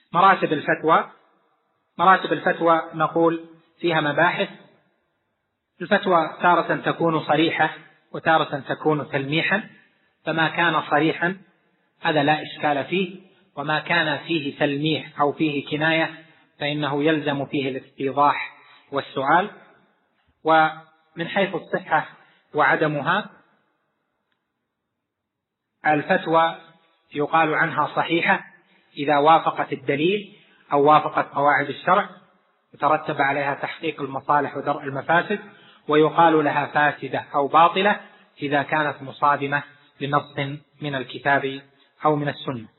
مراتب الفتوى نقول فيها مباحث. الفتوى تارة تكون صريحة وتارة تكون تلميحا، فما كان صريحا هذا لا إشكال فيه، وما كان فيه تلميح أو فيه كناية فإنه يلزم فيه الاستيضاح والسؤال. ومن حيث الصحة وعدمها، الفتوى يقال عنها صحيحة إذا وافقت الدليل أو وافقت قواعد الشرع وترتب عليها تحقيق المصالح ودرء المفاسد، ويقال لها فاسدة أو باطلة إذا كانت مصادمة لنص من الكتاب أو من السنة.